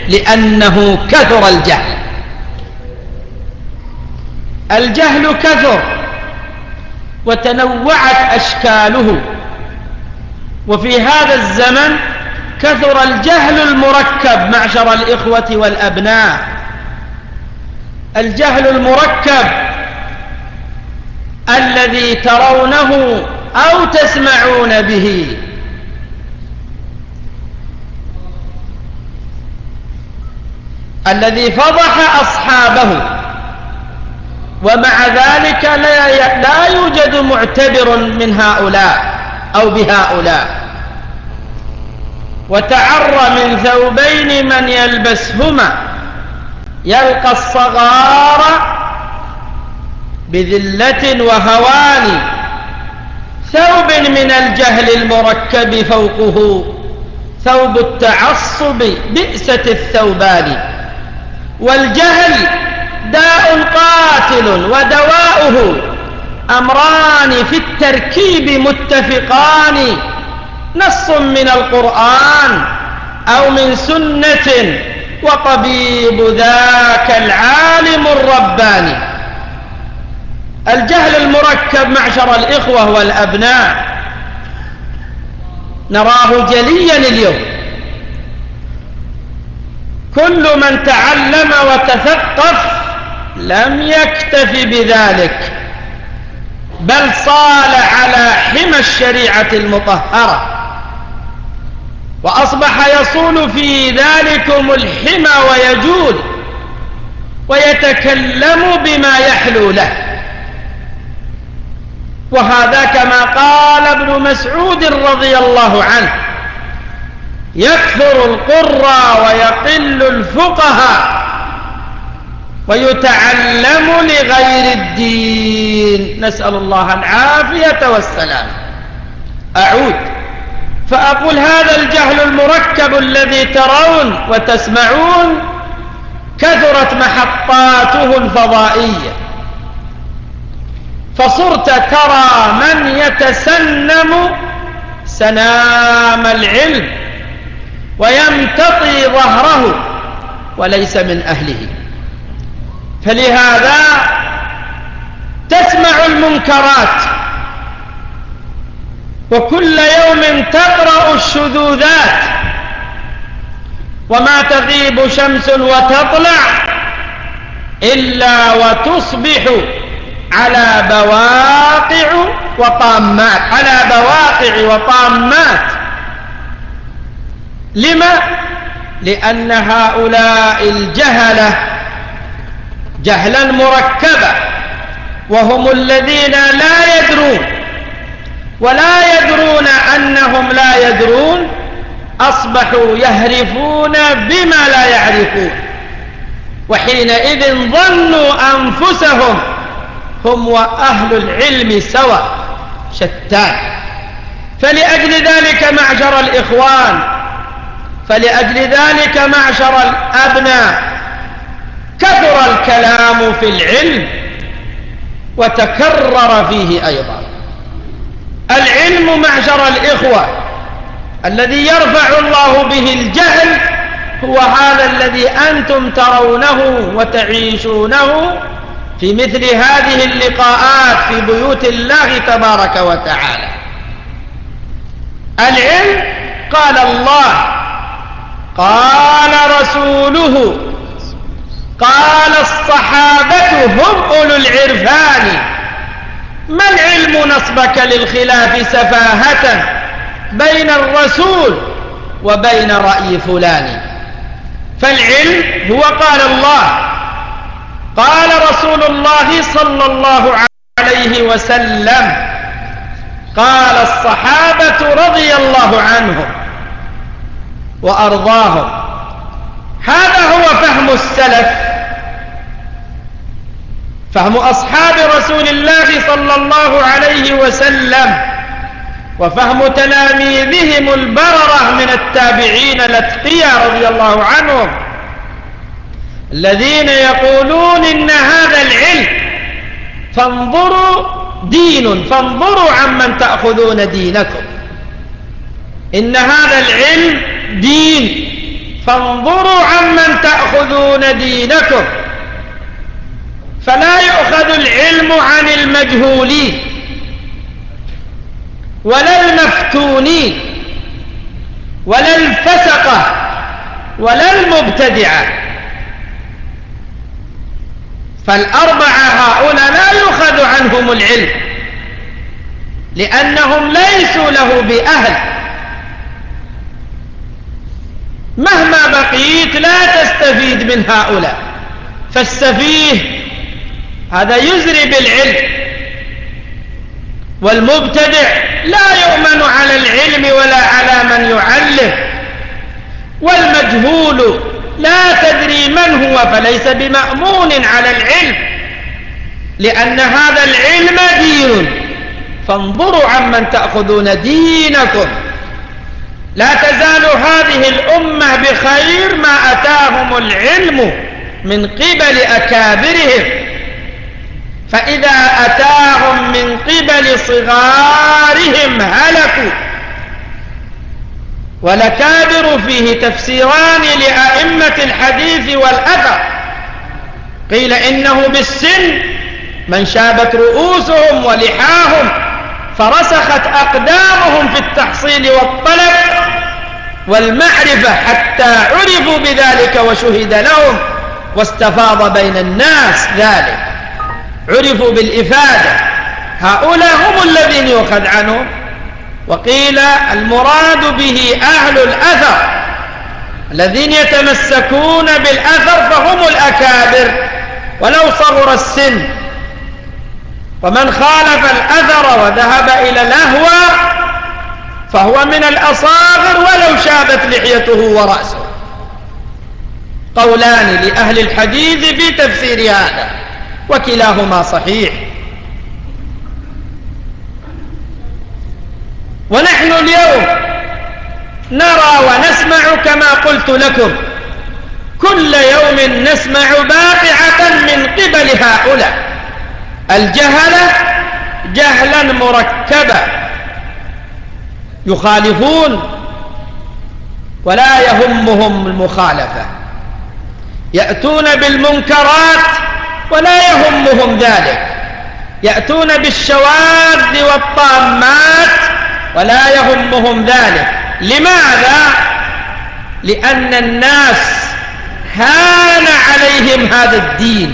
لأنه كثر الجهل. الجهل كثر وتنوعت أشكاله، وفي هذا الزمن كثر الجهل المركب معشر الإخوة والأبناء. الجهل المركب الذي ترونه أو تسمعون به، الذي فضح أصحابه، ومع ذلك لا يوجد معتبر من هؤلاء أو بهؤلاء. وتعر من ثوبين من يلبسهما يلقى الصغار بذلة وهوان، ثوب من الجهل المركب فوقه ثوب التعصب بئست الثوبان. والجهل داء قاتل ودواؤه أمران في التركيب متفقان، نص من القرآن أو من سنة، وطبيب ذاك العالم الرباني. الجهل المركب معشر الإخوة والأبناء نراه جليا اليوم. كل من تعلم وتثقف لم يكتف بذلك، بل صال على حمى الشريعة المطهرة، وأصبح يصول في ذلكم الحمى ويجود ويتكلم بما يحلو له. وهذا كما قال ابن مسعود رضي الله عنه: يكثر القراء ويقل الفقهاء ويتعلم لغير الدين. نسأل الله العافية والسلام. أعود فأقول: هذا الجهل المركب الذي ترون وتسمعون كثرت محطاته الفضائية، فصرت ترى من يتسنم سنام العلم ويمتطي ظهره وليس من أهله. فلهذا تسمع المنكرات، وكل يوم تقرأ الشذوذات، وما تغيب شمس وتطلع إلا وتصبح على بواقع وطامات. لما؟ لأن هؤلاء الجهلة جهلا مركبا، وهم الذين لا يدرون ولا يدرون أنهم لا يدرون، أصبحوا يهرفون بما لا يعرفون، وحينئذ ظنوا أنفسهم هم وأهل العلم سواء شتان. فلأجل ذلك معشر الإخوان، فلأجل ذلك معشر الأبناء، كثر الكلام في العلم وتكرر فيه أيضا. العلم معشر الإخوة الذي يرفع الله به الجهل هو هذا الذي أنتم ترونه وتعيشونه في مثل هذه اللقاءات في بيوت الله تبارك وتعالى. العلم قال الله، قال رسوله، قال الصحابة هم أولو العرفان. ما العلم نصبك للخلاف سفاهة بين الرسول وبين رأي فلان؟ فالعلم هو قال الله، قال رسول الله صلى الله عليه وسلم، قال الصحابة رضي الله عنهم وأرضاهم. هذا هو فهم السلف، فهم أصحاب رسول الله صلى الله عليه وسلم، وفهم تلاميذهم البررة من التابعين الأتقياء رضي الله عنهم، الذين يقولون إن هذا العلم فانظروا دين، فانظروا عمن تأخذون دينكم، إن هذا العلم دين، فانظروا عمن تأخذون دينكم. فلا يؤخذ العلم عن المجهولين ولا المفتونين ولا الفسقة ولا المبتدعة. فالأربعة هؤلاء لا يؤخذ عنهم العلم لأنهم ليسوا له بأهل. مهما بقيت لا تستفيد من هؤلاء. فالسفيه هذا يزري بالعلم، والمبتدع لا يؤمن على العلم ولا على من يعلم، والمجهول لا تدري من هو فليس بمأمون على العلم، لأن هذا العلم دين. فانظروا عمن تأخذون دينكم. لا تزال هذه الأمة بخير ما أتاهم العلم من قبل أكابرهم، فإذا أتاهم من قبل صغارهم هلكوا. والأكابر فيه تفسيران لأئمة الحديث والأثر. قيل إنه بالسن، من شابت رؤوسهم ولحاهم فرسخت أقدامهم في التحصيل والطلب والمعرفة حتى عرفوا بذلك وشهد لهم واستفاض بين الناس ذلك، عرفوا بالإفادة. هؤلاء هم الذين يؤخذ عنهم. وقيل المراد به أهل الأثر الذين يتمسكون بالأثر، فهم الأكابر ولو صغر السن. ومن خالف الأثر وذهب إلى الأهوى فهو من الأصاغر ولو شابت لحيته ورأسه. قولان لأهل الحديث في تفسير هذا، وكلاهما صحيح. ونحن اليوم نرى ونسمع كما قلت لكم، كل يوم نسمع باقعة من قبل هؤلاء الجهلة جهلا مركبا، يخالفون ولا يهمهم المخالفة، يأتون بالمنكرات ولا يهمهم ذلك، يأتون بالشواذ والطامات ولا يهمهم ذلك. لماذا؟ لأن الناس هان عليهم هذا الدين.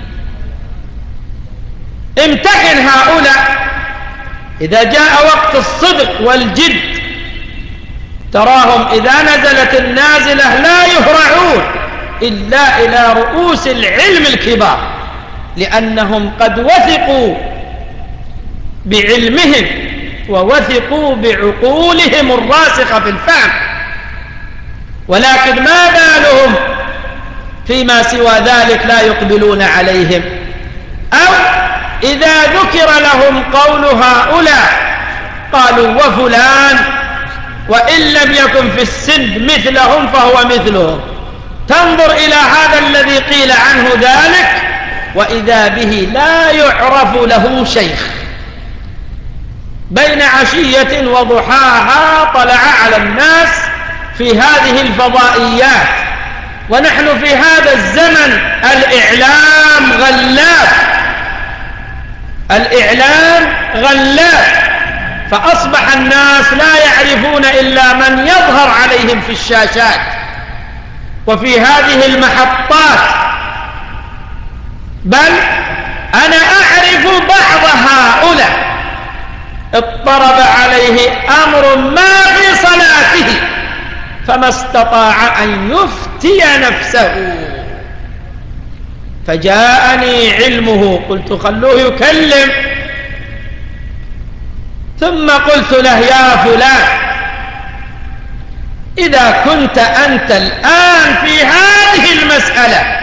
امتحن هؤلاء إذا جاء وقت الصدق والجد، تراهم إذا نزلت النازلة لا يهرعون إلا إلى رؤوس العلم الكبار، لأنهم قد وثقوا بعلمهم ووثقوا بعقولهم الراسخة في الفهم. ولكن ما بالهم فيما سوى ذلك لا يقبلون عليهم. أو إذا ذكر لهم قول هؤلاء قالوا وفلان، وإن لم يكن في السن مثلهم فهو مثلهم. تنظر إلى هذا الذي قيل عنه ذلك وإذا به لا يعرف له شيخ، بين عشية وضحاها طلع على الناس في هذه الفضائيات. ونحن في هذا الزمن الإعلام غلاب، الإعلام غلاب، فأصبح الناس لا يعرفون إلا من يظهر عليهم في الشاشات وفي هذه المحطات. بل أنا أعرف بعض هؤلاء اضطرب عليه أمر ما في صلاته فما استطاع أن يفتي نفسه، فجاءني علمه قلت خلوه يكلم، ثم قلت له يا فلان إذا كنت أنت الآن في هذه المسألة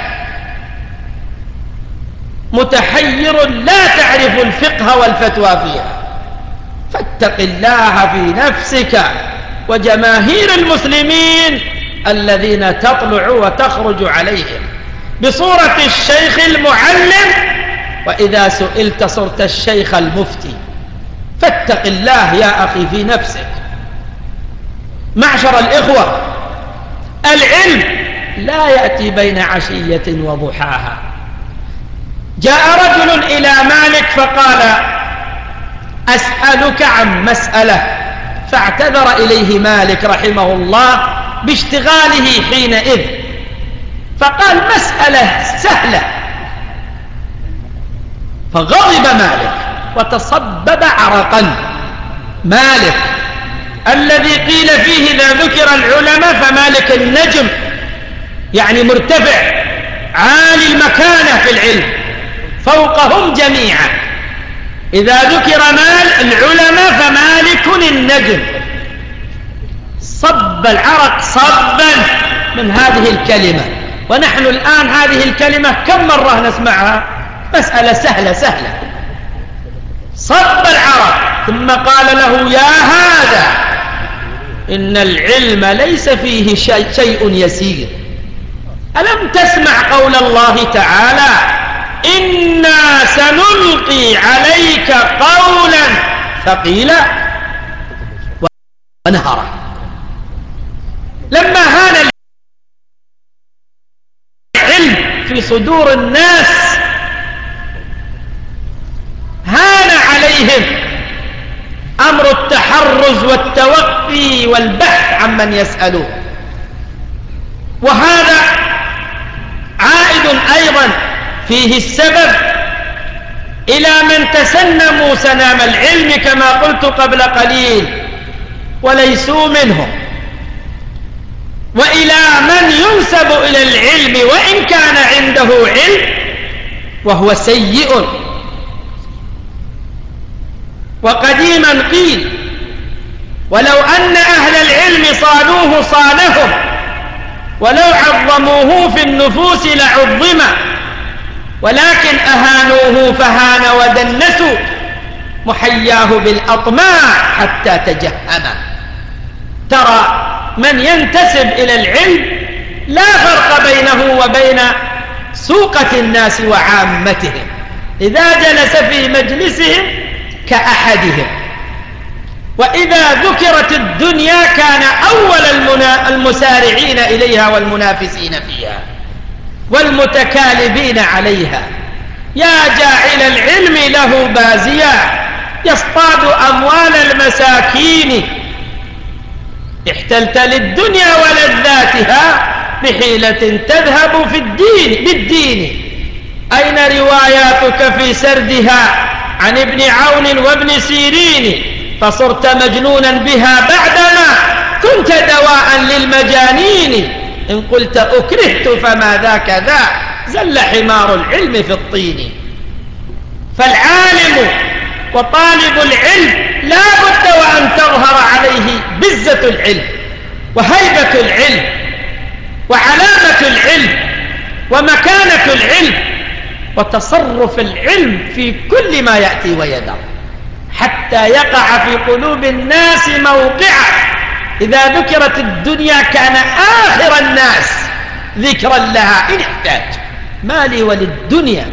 متحير لا تعرف الفقه والفتوى فيها، فاتق الله في نفسك وجماهير المسلمين الذين تطلع وتخرج عليهم بصورة الشيخ المعلم، وإذا سئلت صرت الشيخ المفتي. فاتق الله يا أخي في نفسك. معشر الإخوة، العلم لا يأتي بين عشية وضحاها. جاء رجل إلى مالك فقال: أسألك عن مسألة، فاعتذر إليه مالك رحمه الله باشتغاله حينئذ، فقال: مسألة سهلة. فغضب مالك وتصبب عرقا. مالك الذي قيل فيه إذا ذكر العلماء فمالك النجم، يعني مرتفع عالي المكانة في العلم فوقهم جميعا. إذا ذكر العلماء فمالك النجم. صب العرق صبا من هذه الكلمة. ونحن الآن هذه الكلمة كم مرة نسمعها؟ مسألة سهلة سهلة. صب العرق ثم قال له: يا هذا، إن العلم ليس فيه شيء يسير. ألم تسمع قول الله تعالى: إنا سنلقي عليك قولا ثقيلا ونهرا. لما هان العلم في صدور الناس هان عليهم أمر التحرز والتوقي والبحث عمن يسألون. وهذا عائد أيضا فيه السبب إلى من تسنموا سنام العلم كما قلت قبل قليل وليسوا منهم، وإلى من ينسب إلى العلم وإن كان عنده علم وهو سيء. وقديما قيل: ولو أن أهل العلم صانوه صانهم، ولو عظموه في النفوس لعظم، ولكن أهانوه فهان ودنسوا، محياه بالأطماع حتى تجهم. ترى من ينتسب إلى العلم لا فرق بينه وبين سوقة الناس وعامتهم، إذا جلس في مجلسهم كأحدهم. وإذا ذكرت الدنيا كان أول المسارعين إليها والمنافسين فيها والمتكالبين عليها. يا جاعل العلم له بازيا يصطاد أموال المساكين، احتلت للدنيا ولذاتها بحيلة تذهب في الدين بالدين. أين رواياتك في سردها عن ابن عون وابن سيرين؟ فصرت مجنونا بها بعدما كنت دواء للمجانين. إن قلت أكرهت فما ذاك ذا، زل حمار العلم في الطين. فالعالم وطالب العلم لا بد وأن تظهر عليه بزة العلم وهيبة العلم وعلامة العلم ومكانة العلم وتصرف العلم في كل ما يأتي ويدر، حتى يقع في قلوب الناس موقعه. إذا ذكرت الدنيا كان آخر الناس ذكرا لها إن احتاج. ما لي وللدنيا،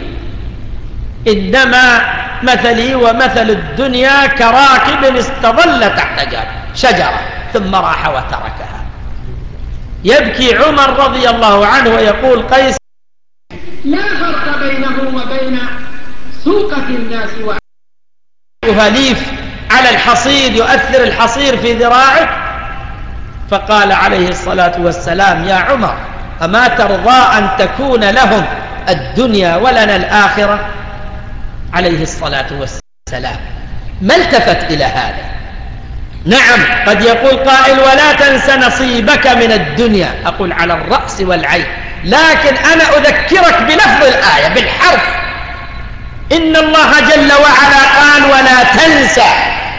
إنما مثلي ومثل الدنيا كراكب استظل تحت شجرة ثم راح وتركها. يبكي عمر رضي الله عنه ويقول: قيس لا فرق بينه وبين سوقة الناس وهليف على الحصير، يؤثر الحصير في ذراعك. فقال عليه الصلاة والسلام: يا عمر، أما ترضى أن تكون لهم الدنيا ولنا الآخرة؟ عليه الصلاة والسلام ما التفت إلى هذا. نعم، قد يقول قائل: ولا تنس نصيبك من الدنيا. أقول على الرأس والعين، لكن أنا أذكرك بلفظ الآية بالحرف. إن الله جل وعلا قال: ولا تنسى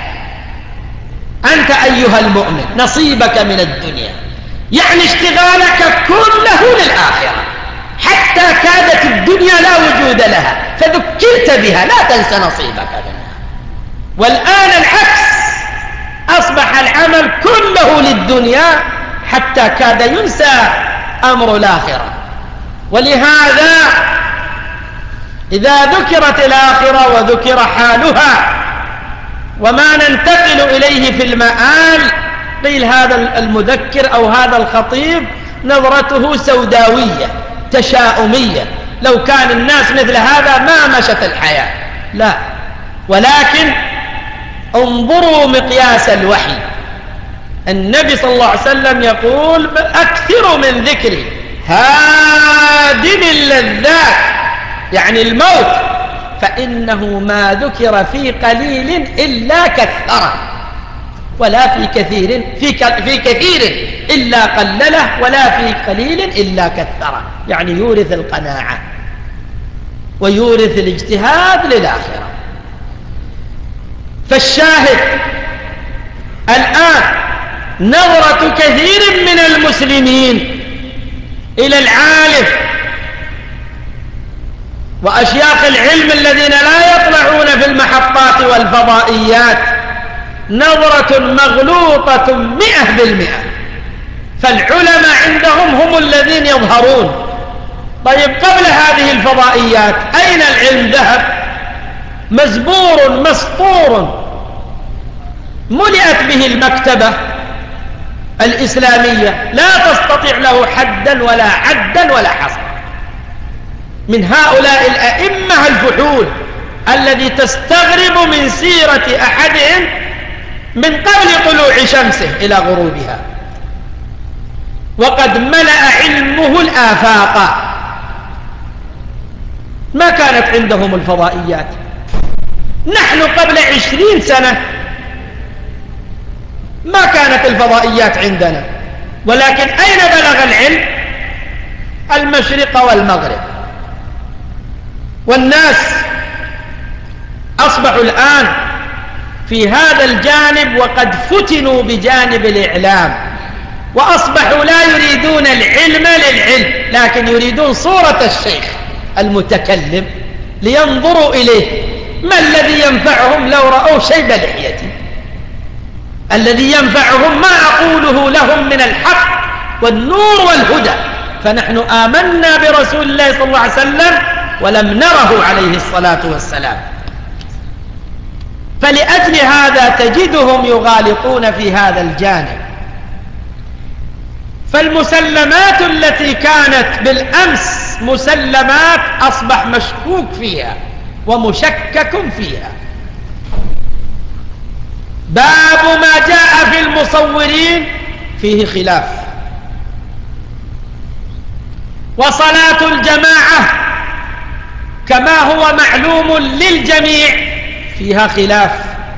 أنت أيها المؤمن نصيبك من الدنيا، يعني اشتغالك كله للآخرة، حتى كادت الدنيا لا وجود لها فذكرت بها، لا تنسى نصيبك منها. والآن العكس، أصبح العمل كله للدنيا حتى كاد ينسى أمر الآخرة. ولهذا إذا ذكرت الآخرة وذكر حالها وما ننتقل إليه في المآل، قيل هذا المذكر أو هذا الخطيب نظرته سوداوية تشاؤمية، لو كان الناس مثل هذا ما مشت الحياة. لا، ولكن انظروا مقياس الوحي. النبي صلى الله عليه وسلم يقول: أكثر من ذكري هادم اللذات، يعني الموت، فإنه ما ذكر في قليل إلا كثره، ولا في كثير إلا قلله، ولا في قليل إلا كثره، يعني يورث القناعة ويورث الاجتهاد للآخرة. فالشاهد الآن نظرة كثير من المسلمين إلى العالم وأشياخ العلم الذين لا يطلعون في المحطات والفضائيات نظرة مغلوطة 100%. فالعلماء عندهم هم الذين يظهرون. طيب، قبل هذه الفضائيات أين العلم ذهب؟ مزبور مسطور ملئت به المكتبة الإسلامية، لا تستطيع له حدا ولا عدا ولا حصر. من هؤلاء الأئمة الفحول الذي تستغرب من سيرة أحدهم من قبل طلوع شمسه إلى غروبها، وقد ملأ علمه الآفاق. ما كانت عندهم الفضائيات. نحن قبل 20 سنة ما كانت الفضائيات عندنا، ولكن أين بلغ العلم؟ المشرق والمغرب. والناس أصبحوا الآن في هذا الجانب وقد فتنوا بجانب الإعلام، وأصبحوا لا يريدون العلم للعلم، لكن يريدون صورة الشيخ المتكلم لينظروا إليه. ما الذي ينفعهم لو رأوا شيب لحيتي؟ الذي ينفعهم ما أقوله لهم من الحق والنور والهدى. فنحن آمنا برسول الله صلى الله عليه وسلم ولم نره عليه الصلاة والسلام. فلأجل هذا تجدهم يغالطون في هذا الجانب. فالمسلمات التي كانت بالأمس مسلمات أصبح مشكوك فيها ومشكك فيها. باب ما جاء في المصورين فيه خلاف. وصلاة الجماعة كما هو معلوم للجميع فيها خلاف،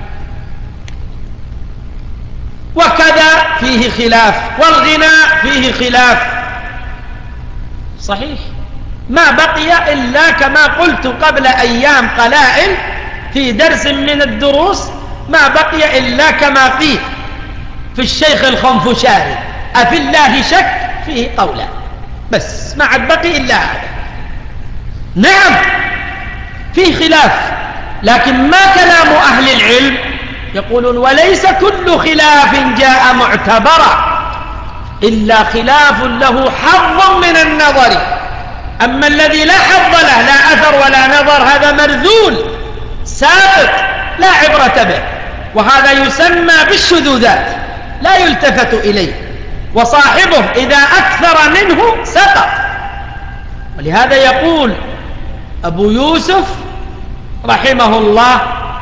وكذا فيه خلاف، والغناء فيه خلاف. صحيح، ما بقي إلا كما قلت قبل أيام قلائل في درس من الدروس، ما بقي إلا كما قيل في الشيخ الخنفشاري: أفي الله شك؟ فيه قولا، بس ما عاد بقي إلا هذا. نعم فيه خلاف، لكن ما كلام أهل العلم يقولون: وليس كل خلاف جاء معتبرا إلا خلاف له حظ من النظر، أما الذي لا حظ له، لا أثر ولا نظر، هذا مرذول ساقط لا عبرة به، وهذا يسمى بالشذوذات لا يلتفت إليه، وصاحبه إذا أكثر منه سقط. ولهذا يقول أبو يوسف رحمه الله: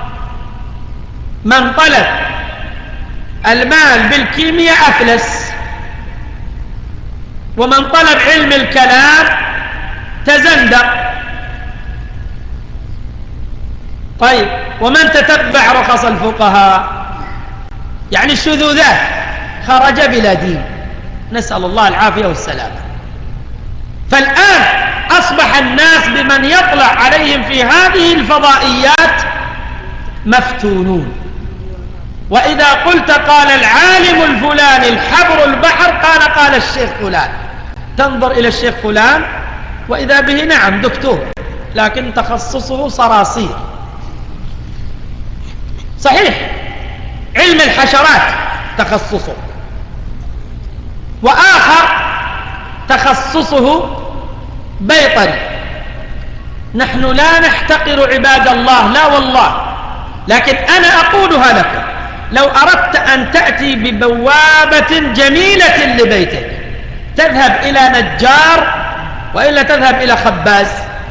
من طلب المال بالكيمياء أفلس، ومن طلب علم الكلام تزندق. طيب، ومن تتبع رخص الفقهاء، يعني الشذوذات، خرج بلا دين، نسأل الله العافية والسلامة. فالآن أصبح الناس بمن يطلع عليهم في هذه الفضائيات مفتونون. وإذا قلت قال العالم الفلاني الحبر البحر، قال الشيخ فلان، تنظر إلى الشيخ فلان وإذا به نعم دكتور، لكن تخصصه صراصير. صحيح، علم الحشرات تخصصه، وآخر تخصصه بيطري. نحن لا نحتقر عباد الله، لا والله، لكن أنا أقولها لكم: لو أردت أن تأتي ببوابة جميلة لبيتك تذهب إلى نجار وإلا تذهب إلى خباز؟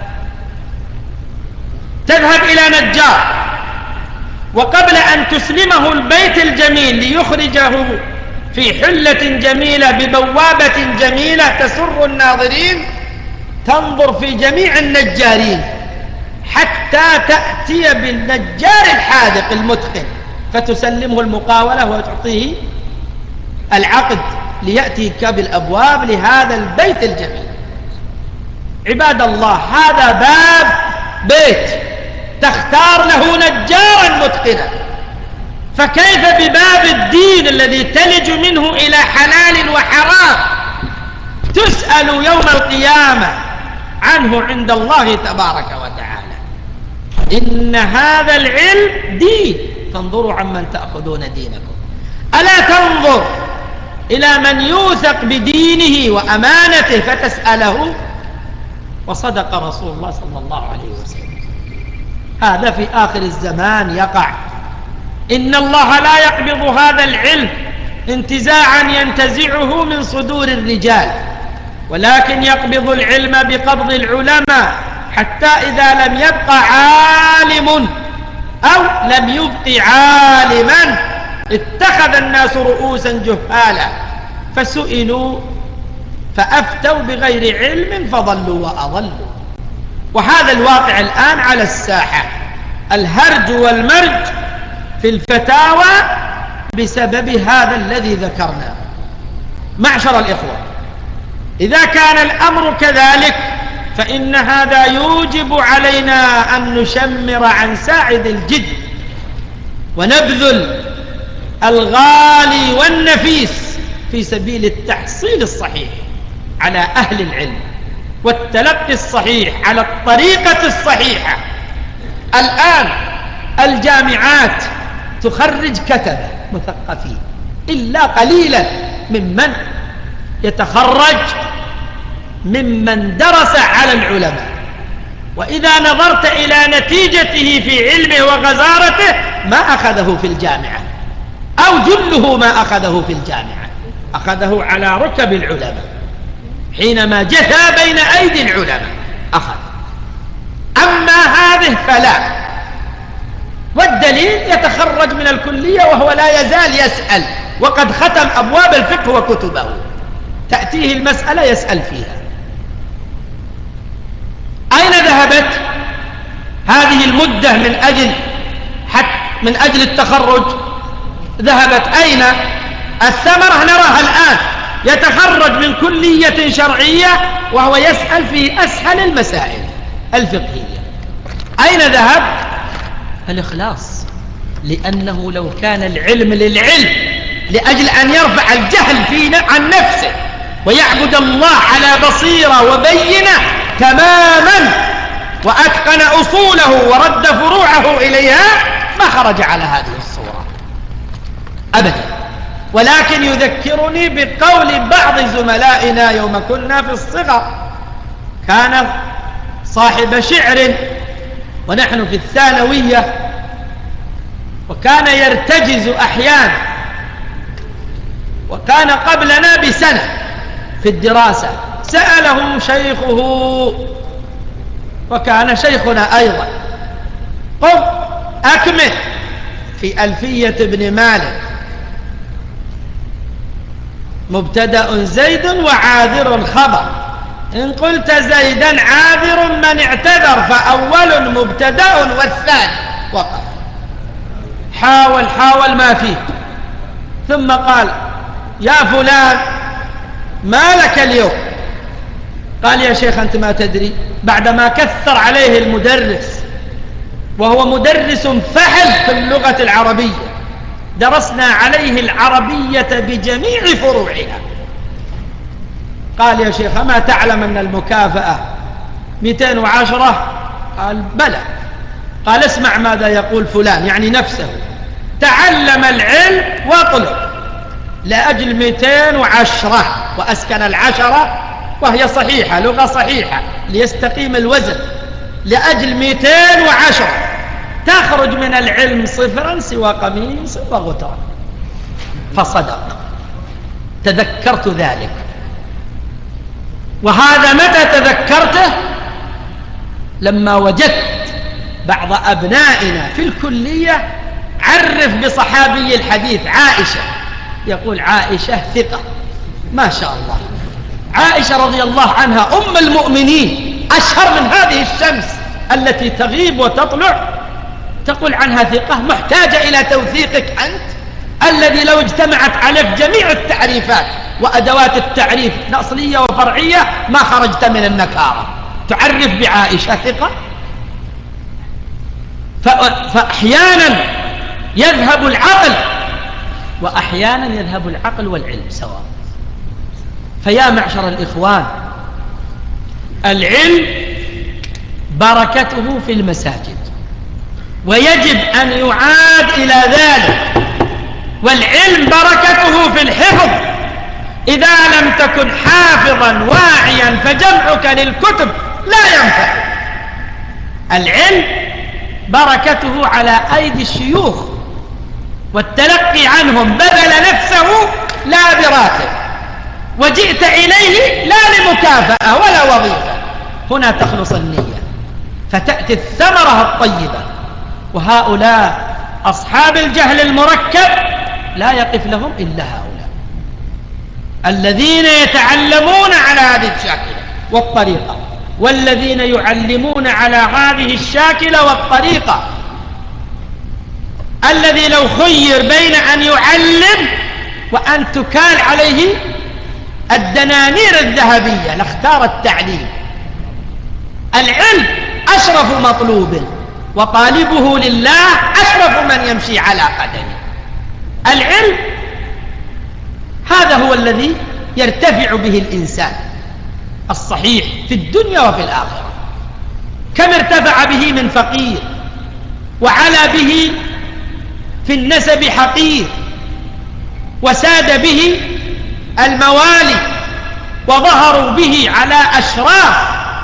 تذهب إلى نجار، وقبل أن تسلمه البيت الجميل ليخرجه في حلة جميلة ببوابة جميلة تسر الناظرين، تنظر في جميع النجارين حتى تأتي بالنجار الحاذق المتقن فتسلمه المقاولة وتعطيه العقد ليأتيك بالأبواب لهذا البيت الجميل. عباد الله، هذا باب بيت تختار له نجارا متقنا، فكيف بباب الدين الذي تلج منه إلى حلال وحرام تسأل يوم القيامة عنه عند الله تبارك وتعالى؟ إن هذا العلم دين، فانظروا عمن تأخذون دينكم. ألا تنظر إلى من يوثق بدينه وأمانته فتسأله؟ وصدق رسول الله صلى الله عليه وسلم. هذا في آخر الزمان يقع. إن الله لا يقبض هذا العلم انتزاعا ينتزعه من صدور الرجال، ولكن يقبض العلم بقبض العلماء، حتى إذا لم يبق عالم أو لم يبق عالما اتخذ الناس رؤوسا جهالا فسئلوا فأفتوا بغير علم فضلوا وأضلوا. وهذا الواقع الآن على الساحة، الهرج والمرج في الفتاوى بسبب هذا الذي ذكرناه. معشر الإخوة، إذا كان الأمر كذلك فإن هذا يوجب علينا أن نشمر عن ساعد الجد ونبذل الغالي والنفيس في سبيل التحصيل الصحيح على أهل العلم والتلقي الصحيح على الطريقة الصحيحة. الآن الجامعات تخرج كتبة مثقفين، إلا قليلا ممن يتخرج ممن درس على العلماء، وإذا نظرت إلى نتيجته في علمه وغزارته ما أخذه في الجامعة، أو جله ما أخذه في الجامعة، أخذه على ركب العلماء، حينما جثى بين أيدي العلماء أخذ. أما هذه فلا، والدليل يتخرج من الكلية وهو لا يزال يسأل، وقد ختم أبواب الفقه وكتبه، تأتيه المسألة يسأل فيها. أين ذهبت هذه المدة من أجل التخرج؟ ذهبت أين؟ الثمرة نراها الآن، يتخرج من كلية شرعية وهو يسأل في أسهل المسائل الفقهية. أين ذهب؟ الإخلاص، لأنه لو كان العلم للعلم لأجل أن يرفع الجهل عن نفسه ويعبد الله على بصيرة وبينة تماما وأتقن أصوله ورد فروعه إليها ما خرج على هذه الصورة أبدا. ولكن يذكرني بقول بعض زملائنا يوم كنا في الصغر، كان صاحب شعر ونحن في الثانوية، وكان يرتجز أحيانا، وكان قبلنا بسنة في الدراسة. سأله شيخه وكان شيخنا أيضا: قم أكمل في ألفية ابن مالك، مبتدأ زيد وعاذر خبر، إن قلت زيدا عاذر من اعتذر فأول مبتدأ والثاني وقف. حاول ما فيه، ثم قال: يا فلان ما لك اليوم؟ قال: يا شيخ أنت ما تدري، بعدما كثر عليه المدرس وهو مدرس فحل في اللغة العربية، درسنا عليه العربية بجميع فروعها. قال: يا شيخ ما تعلم أن المكافأة 210؟ قال: بلى. قال: اسمع ماذا يقول فلان، يعني نفسه، تعلم العلم واطلب لأجل 210، وأسكن العشرة وهي صحيحة، لغة صحيحة ليستقيم الوزن، لأجل 210 تخرج من العلم صفرا سوى قميص وغترة. فصدق. تذكرت ذلك وهذا متى تذكرته؟ لما وجدت بعض أبنائنا في الكلية عرف بصحابي الحديث عائشة، يقول عائشة ثقة، ما شاء الله، عائشة رضي الله عنها أم المؤمنين أشهر من هذه الشمس التي تغيب وتطلع، تقول عنها ثقة، محتاجة إلى توثيقك أنت الذي لو اجتمعت عليك جميع التعريفات وأدوات التعريف الأصلية وفرعية ما خرجت من النكارة، تعرف بعائشة ثقة. فأحيانا يذهب العقل وأحيانا يذهب العقل والعلم سواء. فيا معشر الإخوان، العلم بركته في المساجد، ويجب أن يعاد إلى ذلك. والعلم بركته في الحفظ، إذا لم تكن حافظا واعيا فجمعك للكتب لا ينفع. العلم بركته على أيدي الشيوخ والتلقي عنهم، بذل نفسه لا براتب، وجئت إليه لا لمكافأة ولا وظيفة، هنا تخلص النية فتأتي الثمرة الطيبة. وهؤلاء أصحاب الجهل المركب لا يقف لهم إلا هؤلاء الذين يتعلمون على هذه الشاكلة والطريقة، والذين يعلمون على هذه الشاكلة والطريقة. الذي لو خير بين أن يعلم وأن تكال عليه الدنانير الذهبية لاختار التعليم. العلم أشرف مطلوب، وطالبه لله أشرف من يمشي على قدمه. العلم هذا هو الذي يرتفع به الإنسان الصحيح في الدنيا وفي الآخرة. كم ارتفع به من فقير، وعلى به في النسب حقير، وساد به الموالي، وظهروا به على أشراف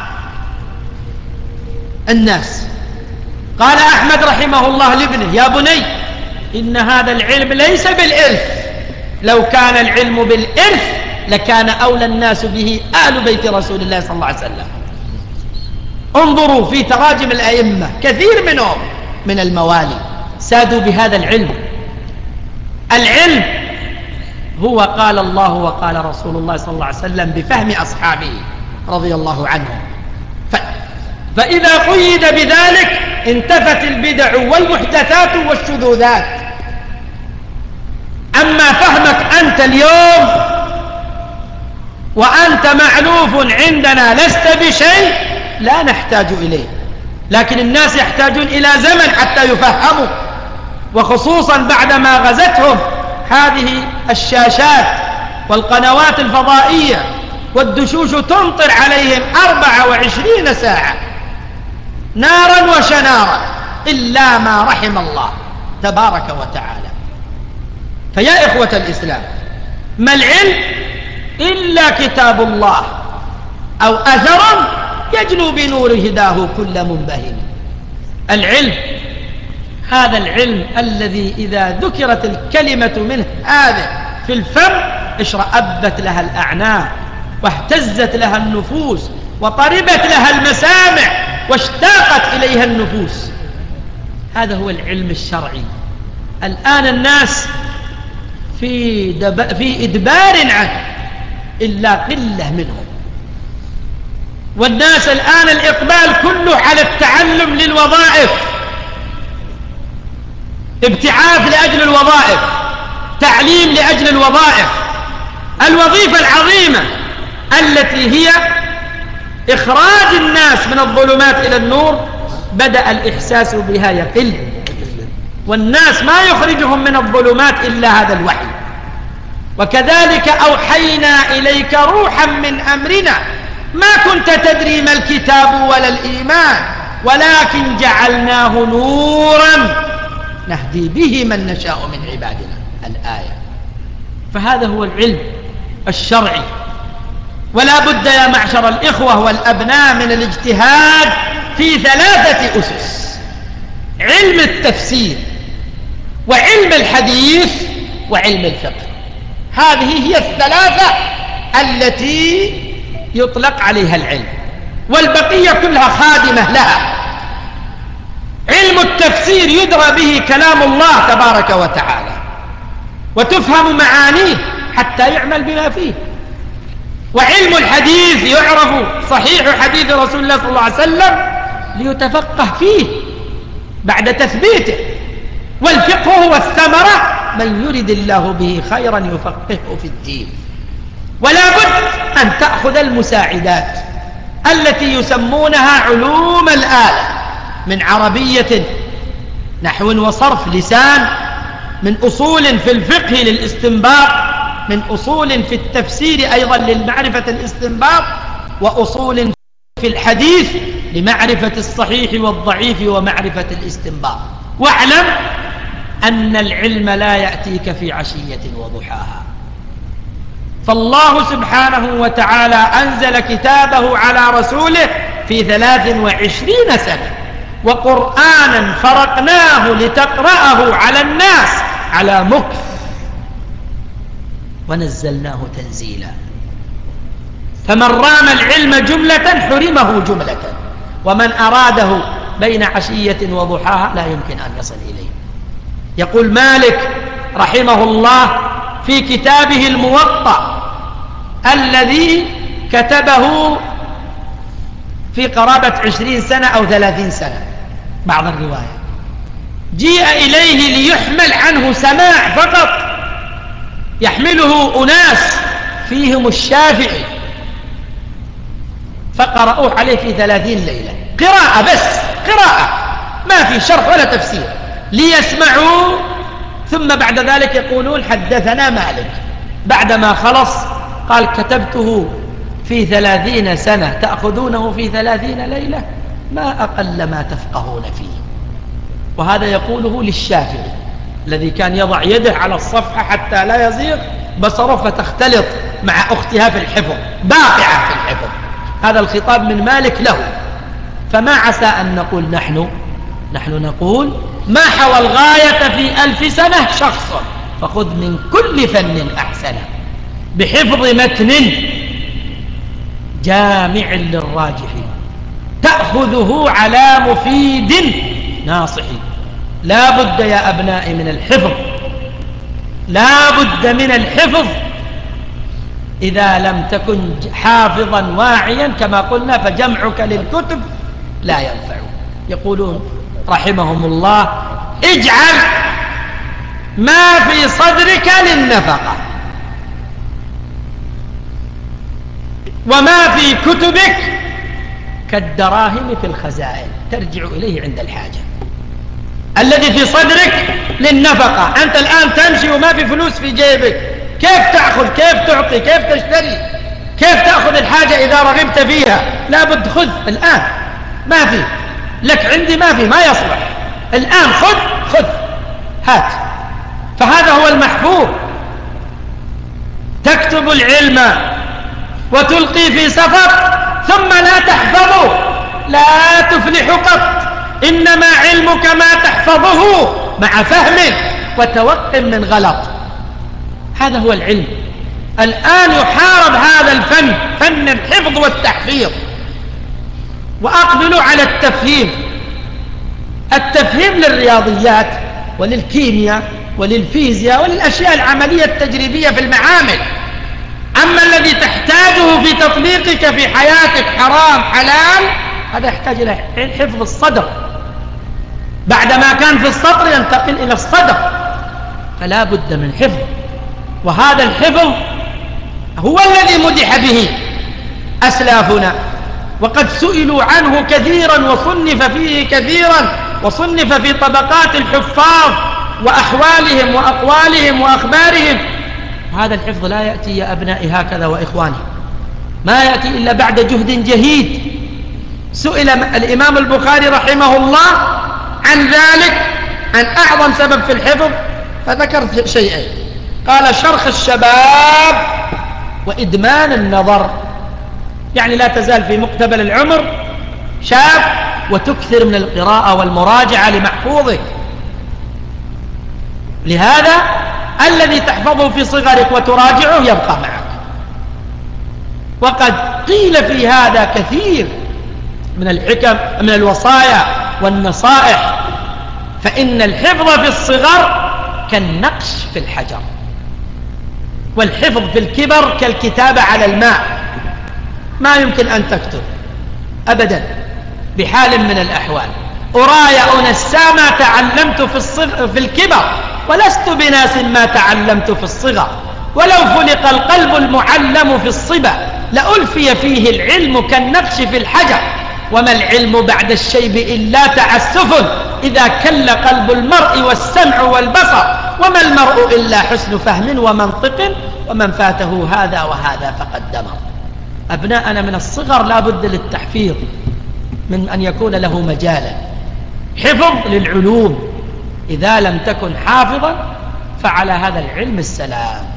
الناس. قال أحمد رحمه الله لابنه: يا بني، إن هذا العلم ليس بالإرث، لو كان العلم بالإرث لكان أولى الناس به آل بيت رسول الله صلى الله عليه وسلم. انظروا في تراجم الأئمة، كثير منهم من الموالي سادوا بهذا العلم. العلم هو قال الله وقال رسول الله صلى الله عليه وسلم بفهم أصحابه رضي الله عنهم. فإذا قيد بذلك انتفت البدع والمحدثات والشذوذات. أما فهمك أنت اليوم وأنت معلوف عندنا لست بشيء لا نحتاج إليه، لكن الناس يحتاجون إلى زمن حتى يفهموا، وخصوصا بعدما غزتهم هذه الشاشات والقنوات الفضائية والدشوش تمطر عليهم 24 ساعة نارا وشنارا إلا ما رحم الله تبارك وتعالى. فيا إخوة الإسلام، ما العلم إلا كتاب الله أو أثر يجلو بنور هداه كل منبهم. العلم هذا العلم الذي إذا ذكرت الكلمة منه هذا في الفم اشرأبت لها الأعناق، واهتزت لها النفوس، وطربت لها المسامع، واشتاقت إليها النفوس. هذا هو العلم الشرعي. الآن الناس في إدبار عنه إلا قلة منهم. والناس الآن الإقبال كله على التعلم للوظائف، ابتعاث لأجل الوظائف، تعليم لأجل الوظائف. الوظيفة العظيمة التي هي إخراج الناس من الظلمات إلى النور بدأ الإحساس بها يقل، والناس ما يخرجهم من الظلمات إلا هذا الوحي. وكذلك أوحينا إليك روحا من أمرنا ما كنت تدري ما الكتاب ولا الإيمان ولكن جعلناه نورا نهدي به من نشاء من عبادنا. الآية. فهذا هو العلم الشرعي. ولا بد يا معشر الإخوة والأبناء من الاجتهاد في 3 أسس: علم التفسير، وعلم الحديث، وعلم الفقه. هذه هي 3 التي يطلق عليها العلم، والبقية كلها خادمة لها. علم التفسير يدرى به كلام الله تبارك وتعالى وتفهم معانيه حتى يعمل بما فيه. وعلم الحديث يعرف صحيح حديث رسول الله صلى الله عليه وسلم ليتفقه فيه بعد تثبيته. والفقه هو الثمرة، من يرد الله به خيرا يفقهه في الدين. ولا بد أن تأخذ المساعدات التي يسمونها علوم الآلة، من عربية، نحو وصرف، لسان، من أصول في الفقه للاستنباط، من أصول في التفسير أيضا لمعرفة الاستنباط، وأصول في الحديث لمعرفة الصحيح والضعيف ومعرفة الاستنباط. واعلم أن العلم لا يأتيك في عشية وضحاها. فالله سبحانه وتعالى أنزل كتابه على رسوله في 23 سنة، وقرآنا فرقناه لتقرأه على الناس على مكث، ونزلناه تنزيلا. فمن رام العلم جملة حرمه جملة، ومن أراده بين عشية وضحاها لا يمكن أن يصل إليه. يقول مالك رحمه الله في كتابه الموطأ الذي كتبه في قرابة 20 سنة أو 30 سنة بعض الرواية، جيء إليه ليحمل عنه سماع فقط، يحمله أناس فيهم الشافعي، فقرأوه عليه في 30 ليلة، قراءة بس، قراءة ما في شرح ولا تفسير، ليسمعوا. ثم بعد ذلك يقولون حدثنا مالك. بعدما خلص قال كتبته في 30 سنة، تأخذونه في 30 ليلة، ما أقل ما تفقهون فيه. وهذا يقوله للشافعي الذي كان يضع يده على الصفحة حتى لا يزيغ بصره فتختلط مع أختها في الحفظ، باقعة في الحفظ. هذا الخطاب من مالك له. فما عسى أن نقول نحن نقول ما حوى الغاية في 1000 سنة شخص، فخذ من كل فن أحسن بحفظ متن جامع للراجح، تأخذه على مفيد ناصح. لا بد يا أبنائي من الحفظ، لا بد من الحفظ. إذا لم تكن حافظا واعيا كما قلنا فجمعك للكتب لا ينفع. يقولون رحمهم الله اجعل ما في صدرك للنفقة، وما في كتبك كالدراهم في الخزائن ترجع إليه عند الحاجة. الذي في صدرك للنفقة، أنت الآن تمشي وما في فلوس في جيبك، كيف تأخذ، كيف تعطي، كيف تشتري، كيف تأخذ الحاجة إذا رغبت فيها؟ لا بد خذ الآن، ما في لك عندي، ما في، ما يصلح الآن، خذ هات. فهذا هو المحفوظ. تكتب العلم وتلقي في سفر ثم لا تحفظه لا تفلح قط. إنما علمك ما تحفظه مع فهم وتوقع من غلط. هذا هو العلم. الآن يحارب هذا الفن، فن الحفظ والتحفيظ. وأقبلوا على التفهيم. التفهيم للرياضيات وللكيمياء وللفيزياء وللأشياء العملية التجريبية في المعامل. أما الذي تحتاجه في تطبيقك في حياتك، حرام حلال، هذا يحتاج إلى حفظ الصدر. بعدما كان في السطر ينتقل إلى الصدر، فلا بد من حفظ. وهذا الحفظ هو الذي مدح به أسلافنا، وقد سئلوا عنه كثيرا وصنف فيه كثيرا، وصنف في طبقات الحفاظ وأحوالهم وأقوالهم وأخبارهم. هذا الحفظ لا يأتي يا أبنائي هكذا وإخواني، ما يأتي إلا بعد جهد جهيد. سئل الإمام البخاري رحمه الله عن ذلك، عن أعظم سبب في الحفظ، فذكر شيئين. قال شرخ الشباب وإدمان النظر، يعني لا تزال في مقتبل العمر شاب وتكثر من القراءة والمراجعة لمحفوظك. لهذا الذي تحفظه في صغرك وتراجعه يبقى معك. وقد قيل في هذا كثير من الحكم من الوصايا والنصائح. فإن الحفظ في الصغر كالنقش في الحجر، والحفظ في الكبر كالكتابة على الماء. ما يمكن أن تكتب أبدا بحال من الأحوال. أراي أنسى ما تعلمت في الكبر، ولست بناس ما تعلمت في الصغر. ولو فلق القلب المعلم في الصبا لألفي فيه العلم كالنقش في الحجر. وما العلم بعد الشيب إلا تعسف، إذا كل قلب المرء والسمع والبصر. وما المرء إلا حسن فهم ومنطق، ومن فاته هذا وهذا فقد دمر. أبناءنا من الصغر لا بد للتحفيظ من أن يكون له مجالا. حفظ للعلوم، إذا لم تكن حافظا فعلى هذا العلم السلام.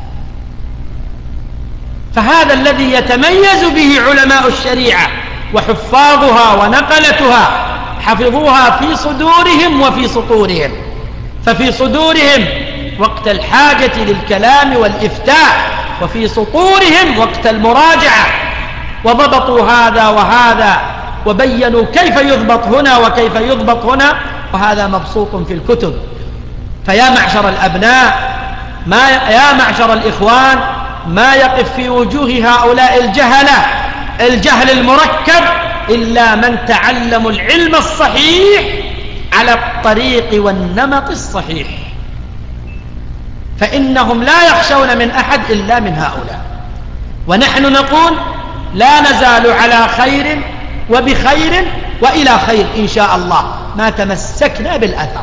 فهذا الذي يتميز به علماء الشريعة وحفاظها ونقلتها، حفظوها في صدورهم وفي سطورهم. ففي صدورهم وقت الحاجة للكلام والإفتاء، وفي سطورهم وقت المراجعة، وضبطوا هذا وهذا وبينوا كيف يضبط هنا وكيف يضبط هنا، وهذا مبسوط في الكتب. فيا معشر الأبناء، يا معشر الإخوان، ما يقف في وجوه هؤلاء الجهل المركب إلا من تعلموا العلم الصحيح على الطريق والنمط الصحيح. فإنهم لا يخشون من أحد إلا من هؤلاء. ونحن نقول لا نزال على خير وبخير وإلى خير إن شاء الله ما تمسكنا بالأثر.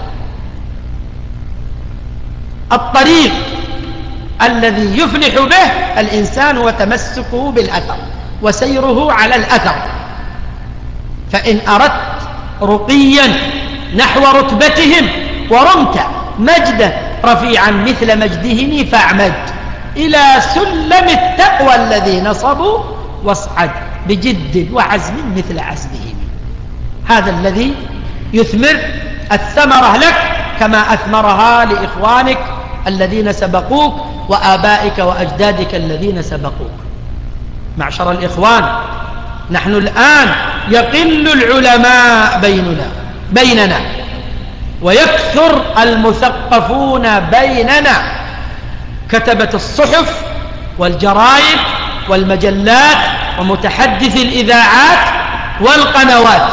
الطريق الذي يفلح به الإنسان هو تمسكه بالأثر وسيره على الأثر. فإن أردت رقيا نحو رتبتهم ورمت مجدا رفيعا مثل مجدهم فاعمد إلى سلم التقوى الذي نصبوا واصعد بجد وعزم مثل عزمهم. هذا الذي يثمر الثمرة لك كما أثمرها لإخوانك الذين سبقوك وآبائك وأجدادك الذين سبقوك. معشر الإخوان، نحن الآن يقل العلماء بيننا ويكثر المثقفون بيننا، كتبة الصحف والجرائد والمجلات ومتحدثي الإذاعات والقنوات،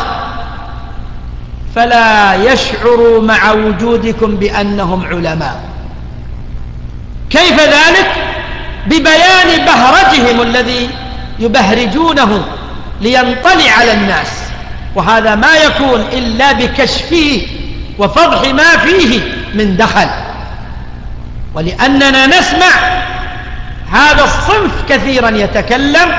فلا يشعروا مع وجودكم بأنهم علماء. كيف ذلك؟ ببيان بهرجهم الذي يبهرجونه لينطلع على الناس، وهذا ما يكون إلا بكشفه وفضح ما فيه من دخل. ولأننا نسمع هذا الصنف كثيرا يتكلم،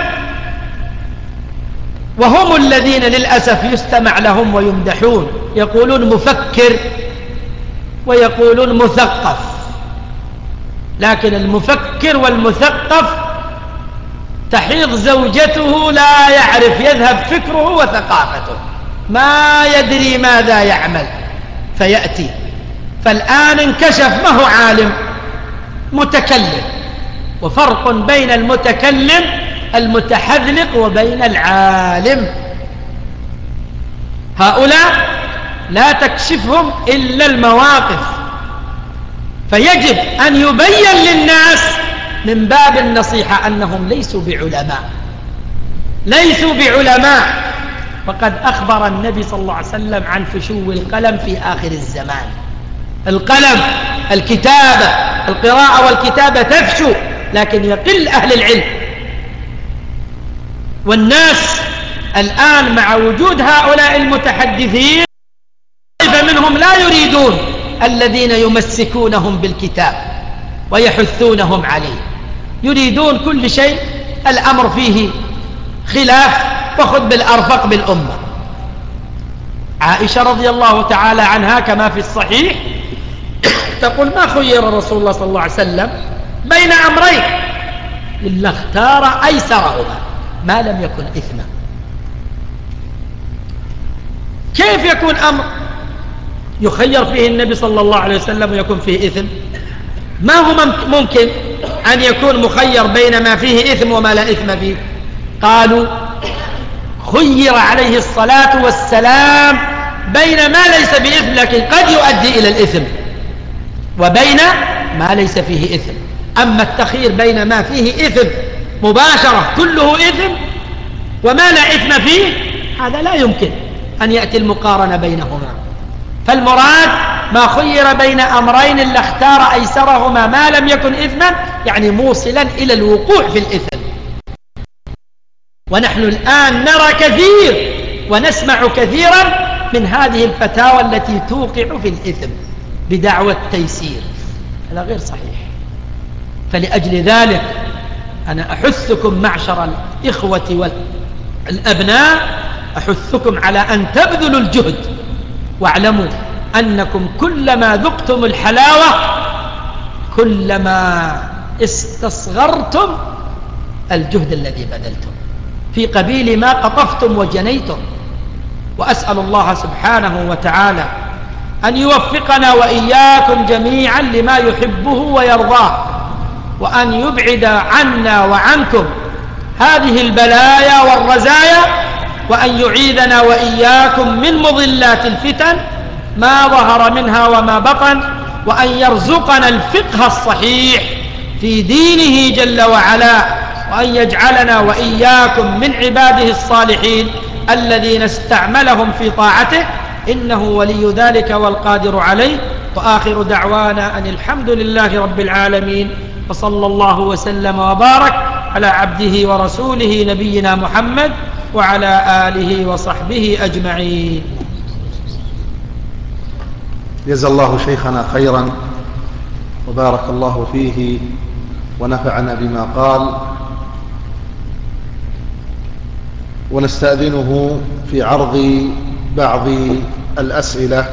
وهم الذين للأسف يستمع لهم ويمدحون، يقولون مفكر ويقولون مثقف. لكن المفكر والمثقف تحيض زوجته لا يعرف، يذهب فكره وثقافته، ما يدري ماذا يعمل فيأتي. فالآن انكشف ما هو عالم، متكلم. وفرق بين المتكلم المتحذلق وبين العالم. هؤلاء لا تكشفهم إلا المواقف، فيجب أن يبين للناس من باب النصيحة أنهم ليسوا بعلماء. وقد أخبر النبي صلى الله عليه وسلم عن فشو القلم في آخر الزمان. القلم، الكتابة، القراءة والكتابة تفشو، لكن يقل أهل العلم. والناس الآن مع وجود هؤلاء المتحدثين منهم لا يريدون الذين يمسكونهم بالكتاب ويحثونهم عليه، يريدون كل شيء الأمر فيه خلاف وخذ بالأرفق بالأمة. عائشة رضي الله تعالى عنها كما في الصحيح تقول ما خير رسول الله صلى الله عليه وسلم بين أمرين إلا اختار أيسرهما ما لم يكن إثما. كيف يكون أمر يخير فيه النبي صلى الله عليه وسلم ويكون فيه إثم؟ ما هو ممكن أن يكون مخير بين ما فيه إثم وما لا إثم فيه؟ قالوا خير عليه الصلاة والسلام بين ما ليس بإثم لكن قد يؤدي إلى الإثم وبين ما ليس فيه إثم. أما التخيير بين ما فيه إثم مباشرة كله إثم وما لا إثم فيه، هذا لا يمكن أن يأتي المقارنة بينهما. فالمراد ما خير بين أمرين لاختار أيسرهما ما لم يكن إثما، يعني موصلا إلى الوقوع في الإثم. ونحن الآن نرى كثير ونسمع كثيرا من هذه الفتاوى التي توقع في الإثم بدعوى التيسير، هذا غير صحيح. فلأجل ذلك أنا أحثكم معشر الإخوة والأبناء، أحثكم على أن تبذلوا الجهد، واعلموا أنكم كلما ذقتم الحلاوة كلما استصغرتم الجهد الذي بذلتم في قبيل ما قطفتم وجنيتم. وأسأل الله سبحانه وتعالى أن يوفقنا وإياكم جميعا لما يحبه ويرضاه، وأن يبعد عنا وعنكم هذه البلايا والرزايا، وأن يعيذنا وإياكم من مضلات الفتن ما ظهر منها وما بطن، وأن يرزقنا الفقه الصحيح في دينه جل وعلا، وأن يجعلنا وإياكم من عباده الصالحين الذين استعملهم في طاعته، إنه ولي ذلك والقادر عليه. وآخر دعوانا أن الحمد لله رب العالمين، وصلى الله وسلم وبارك على عبده ورسوله نبينا محمد وعلى آله وصحبه أجمعين. جزا الله شيخنا خيرا وبارك الله فيه ونفعنا بما قال. ونستأذنه في عرض بعض الأسئلة.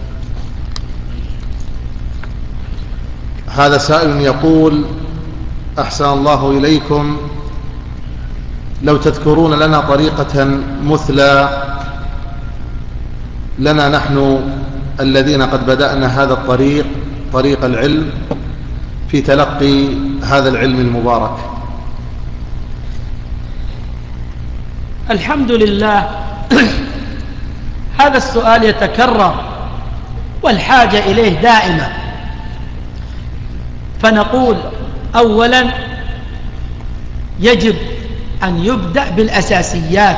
هذا سائل يقول: أحسن الله إليكم، لو تذكرون لنا طريقة مثلى لنا نحن الذين قد بدأنا هذا الطريق، طريق العلم، في تلقي هذا العلم المبارك. الحمد لله. هذا السؤال يتكرر والحاجة إليه دائما. فنقول أولا يجب أن يبدأ بالأساسيات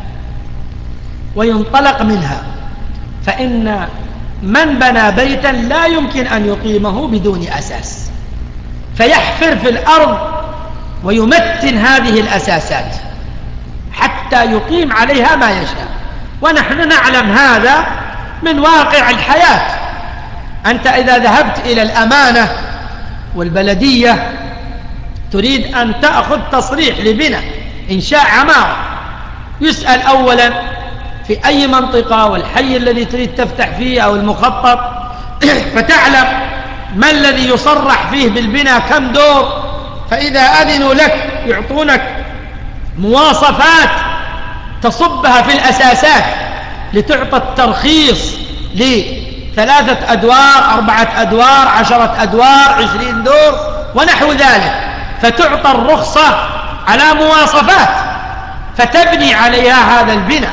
وينطلق منها، فإن من بنى بيتا لا يمكن أن يقيمه بدون أساس، فيحفر في الأرض ويمتن هذه الأساسات حتى يقيم عليها ما يشاء. ونحن نعلم هذا من واقع الحياة. أنت إذا ذهبت إلى الأمانة والبلدية تريد أن تأخذ تصريح لبناء إنشاء عمارة، يسأل أولا في أي منطقة والحي الذي تريد تفتح فيه أو المخطط، فتعلم ما الذي يصرح فيه بالبناء، كم دور. فإذا أذنوا لك يعطونك مواصفات تصبها في الأساسات لتعطى الترخيص ل3 أدوار 4 أدوار 10 أدوار 20 دور ونحو ذلك، فتعطى الرخصة على مواصفات فتبني عليها هذا البناء.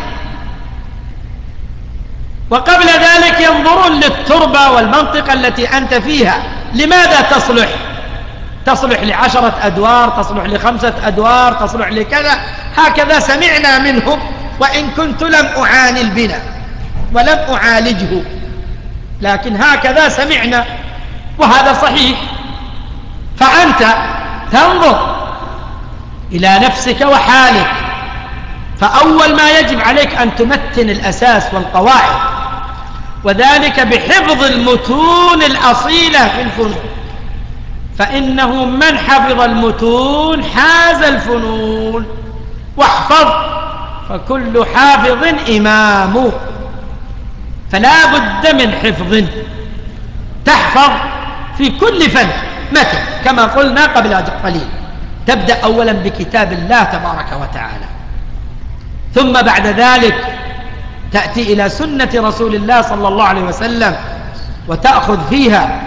وقبل ذلك ينظرون للتربة والمنطقة التي أنت فيها، لماذا تصلح ل10 أدوار، تصلح ل5 أدوار، تصلح لكذا. هكذا سمعنا منهم، وإن كنت لم أعاني البناء ولم أعالجه، لكن هكذا سمعنا وهذا صحيح. فأنت تنظر إلى نفسك وحالك، فأول ما يجب عليك أن تمتن الأساس والقواعد، وذلك بحفظ المتون الأصيلة في الفنون، فإنه من حفظ المتون حاز الفنون. واحفظ فكل حافظ إمام، فلا بد من حفظ. تحفظ في كل فن. متى؟ كما قلنا قبل قليل، تبدأ أولا بكتاب الله تبارك وتعالى، ثم بعد ذلك تأتي إلى سنة رسول الله صلى الله عليه وسلم وتأخذ فيها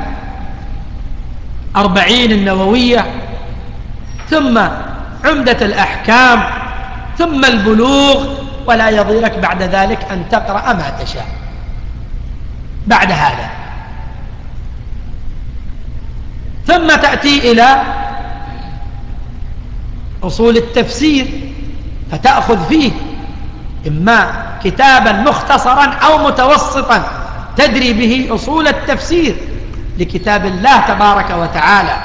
40 النووية، ثم عمدة الأحكام، ثم البلوغ، ولا يضيرك بعد ذلك أن تقرأ ما تشاء بعد هذا. ثم تأتي إلى أصول التفسير فتأخذ فيه إما كتابا مختصرا أو متوسطا تدري به أصول التفسير لكتاب الله تبارك وتعالى،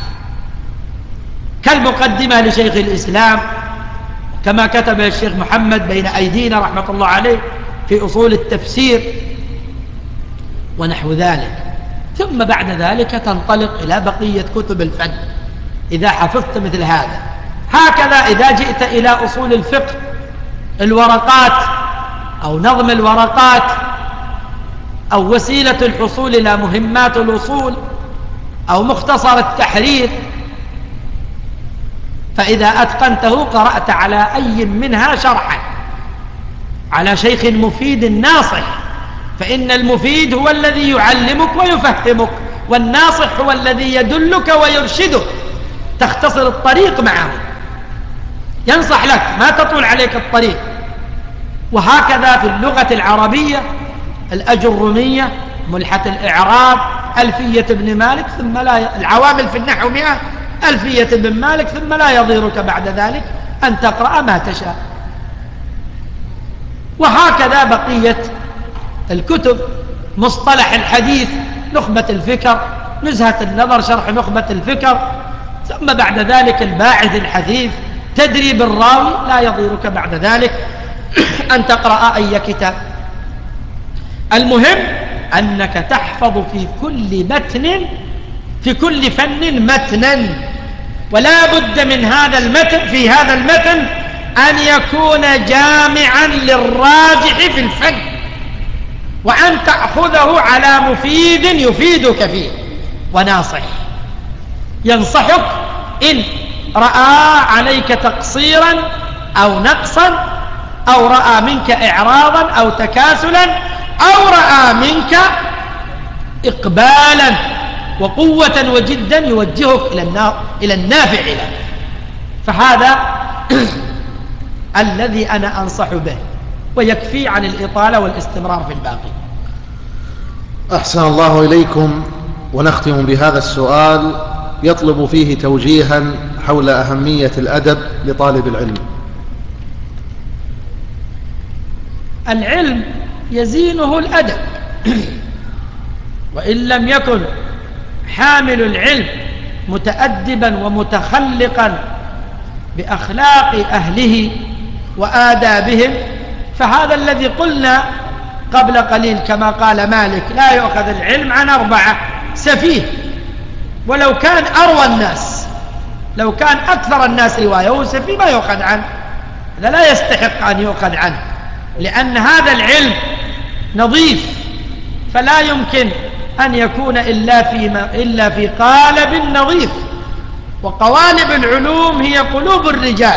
كالمقدمة لشيخ الإسلام كما كتب الشيخ محمد بين أيدينا رحمة الله عليه في أصول التفسير ونحو ذلك. ثم بعد ذلك تنطلق إلى بقية كتب الفن إذا حفظت مثل هذا. هكذا إذا جئت إلى أصول الفقه، الورقات أو نظم الورقات أو وسيلة الحصول إلى مهمات الوصول أو مختصر التحرير، فإذا أتقنته قرأت على أي منها شرحا على شيخ مفيد ناصح، فإن المفيد هو الذي يعلمك ويفهمك، والناصح هو الذي يدلك ويرشدك، تختصر الطريق معه، ينصح لك ما تطول عليك الطريق. وهكذا في اللغة العربية الأجرمية، ملحة الإعراب، ألفية ابن مالك، ثم لا العوامل في النحو 100، ألفية ابن مالك، ثم لا يضيرك بعد ذلك أن تقرأ ما تشاء. وهكذا بقية الكتب، مصطلح الحديث، نخبة الفكر، نزهة النظر، شرح نخبة الفكر، ثم بعد ذلك الباعث الحثيث، تدريب الراوي، لا يضيرك بعد ذلك أن تقرأ أي كتاب. المهم أنك تحفظ في كل متن، في كل فن متنا، ولا بد من هذا المتن، في هذا المتن أن يكون جامعا للراجح في الفن، وأن تأخذه على مفيد يفيدك فيه وناصح ينصحك إن رأى عليك تقصيرا أو نقصا، أو رأى منك إعراضا أو تكاسلا، أو رأى منك إقبالا وقوة وجدا يوجهك إلى النافع لك. فهذا الذي أنا أنصح به، ويكفي عن الإطالة والاستمرار في الباقي. أحسن الله إليكم. ونختم بهذا السؤال يطلب فيه توجيها حول أهمية الأدب لطالب العلم. العلم يزينه الأدب، وإن لم يكن حامل العلم متأدبا ومتخلقا بأخلاق أهله وآدابهم، فهذا الذي قلنا قبل قليل كما قال مالك: لا يؤخذ العلم عن 4 سفيه، ولو كان أروى الناس، لو كان أكثر الناس رواية وهو سفيه ما يؤخذ عنه، هذا لا يستحق أن يؤخذ عنه، لأن هذا العلم نظيف، فلا يمكن أن يكون إلا في قالب نظيف. وقوالب العلوم هي قلوب الرجال.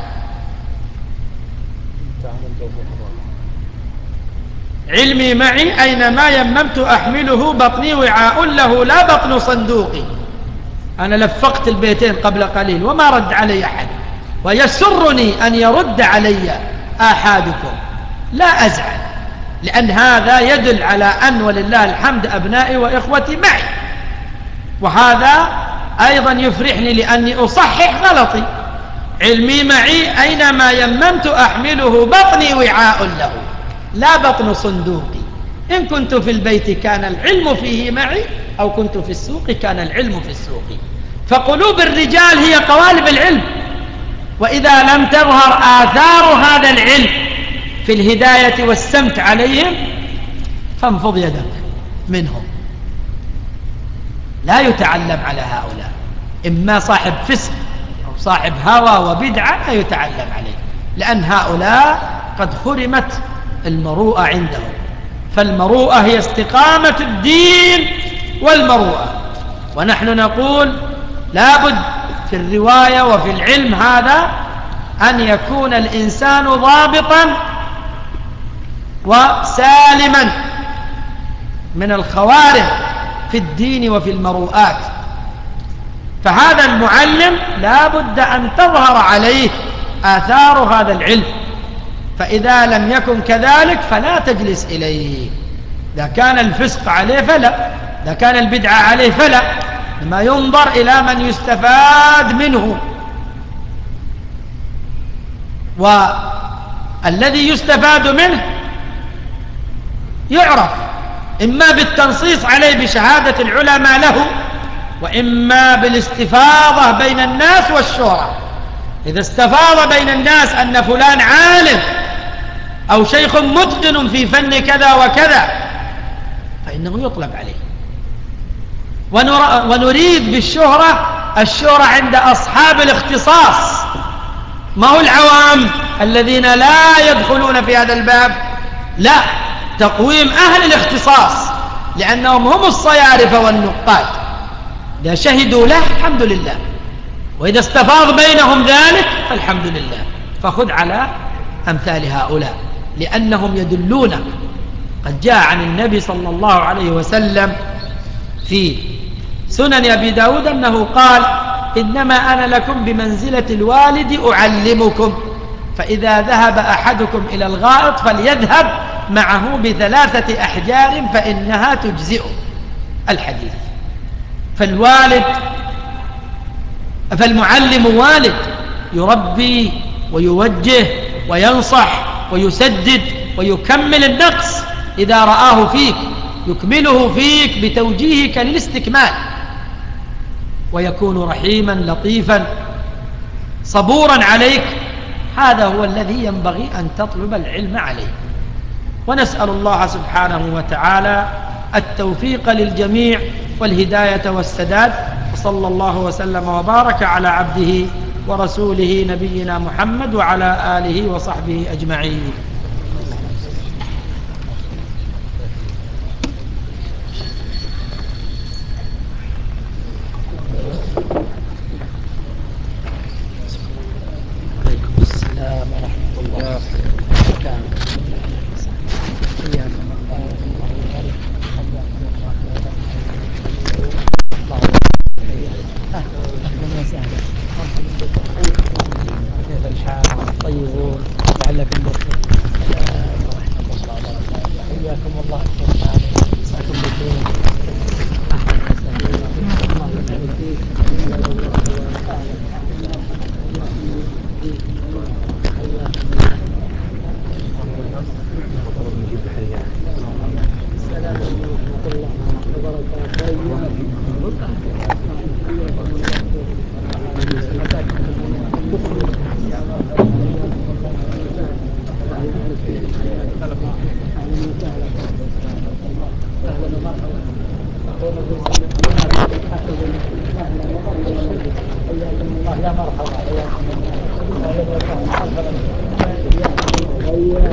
علمي معي أينما يممت أحمله، بطني وعاء له لا بطن صندوقي. أنا لفقت البيتين قبل قليل وما رد علي أحد، ويسرني أن يرد علي أحدكم، لا أزعل، لأن هذا يدل على أن ولله الحمد أبنائي وإخوتي معي، وهذا أيضا يفرحني لأني أصحح غلطي. علمي معي أينما يممت أحمله، بطني وعاء له لا بطن صندوقي. إن كنت في البيت كان العلم فيه معي، أو كنت في السوق كان العلم في السوق. فقلوب الرجال هي قوالب العلم، وإذا لم تظهر آثار هذا العلم في الهداية والسمت عليهم فانفض يدك منهم. لا يتعلم على هؤلاء، إما صاحب فسق أو صاحب هوى وبدعة لا يتعلم عليه، لأن هؤلاء قد خرمت المروءة عندهم. فالمروءة هي استقامة الدين والمروءة، ونحن نقول لابد في الرواية وفي العلم هذا أن يكون الإنسان ضابطا وسالما من الخوارم في الدين وفي المروءات. فهذا المعلم لا بد أن تظهر عليه آثار هذا العلم، فإذا لم يكن كذلك فلا تجلس إليه. إذا كان الفسق عليه فلا، إذا كان البدعة عليه فلا، لما ينظر إلى من يستفاد منه. والذي يستفاد منه يعرف إما بالتنصيص عليه بشهادة العلماء له، وإما بالاستفاضة بين الناس والشهرة. إذا استفاض بين الناس أن فلان عالم أو شيخ متقن في فن كذا وكذا فإنه يطلب عليه. ونريد بالشهرة الشهرة عند أصحاب الاختصاص، ما هو العوام الذين لا يدخلون في هذا الباب، لا، تقويم أهل الاختصاص، لأنهم هم الصيارف والنقاد. إذا شهدوا له الحمد لله، وإذا استفاض بينهم ذلك فالحمد لله. فخذ على أمثال هؤلاء لأنهم يدلونك. قد جاء عن النبي صلى الله عليه وسلم في سنن أبي داود أنه قال: إنما أنا لكم بمنزلة الوالد أعلمكم، فإذا ذهب أحدكم إلى الغائط فليذهب معه ب3 أحجار فإنها تجزئه. الحديث. فالمعلم والد، يربي ويوجه وينصح ويسدد ويكمل النقص إذا رآه فيك، يكمله فيك بتوجيهك للاستكمال، ويكون رحيما لطيفا صبورا عليك. هذا هو الذي ينبغي أن تطلب العلم عليه. ونسأل الله سبحانه وتعالى التوفيق للجميع والهداية والسداد. وصلى الله وسلم وبارك على عبده ورسوله نبينا محمد وعلى آله وصحبه أجمعين. السلام ورحمة الله وبركاته. كيف الحال؟ طيبون؟ لعلكم بخير. حياكم الله. مساكم بخير. يا مرحبا.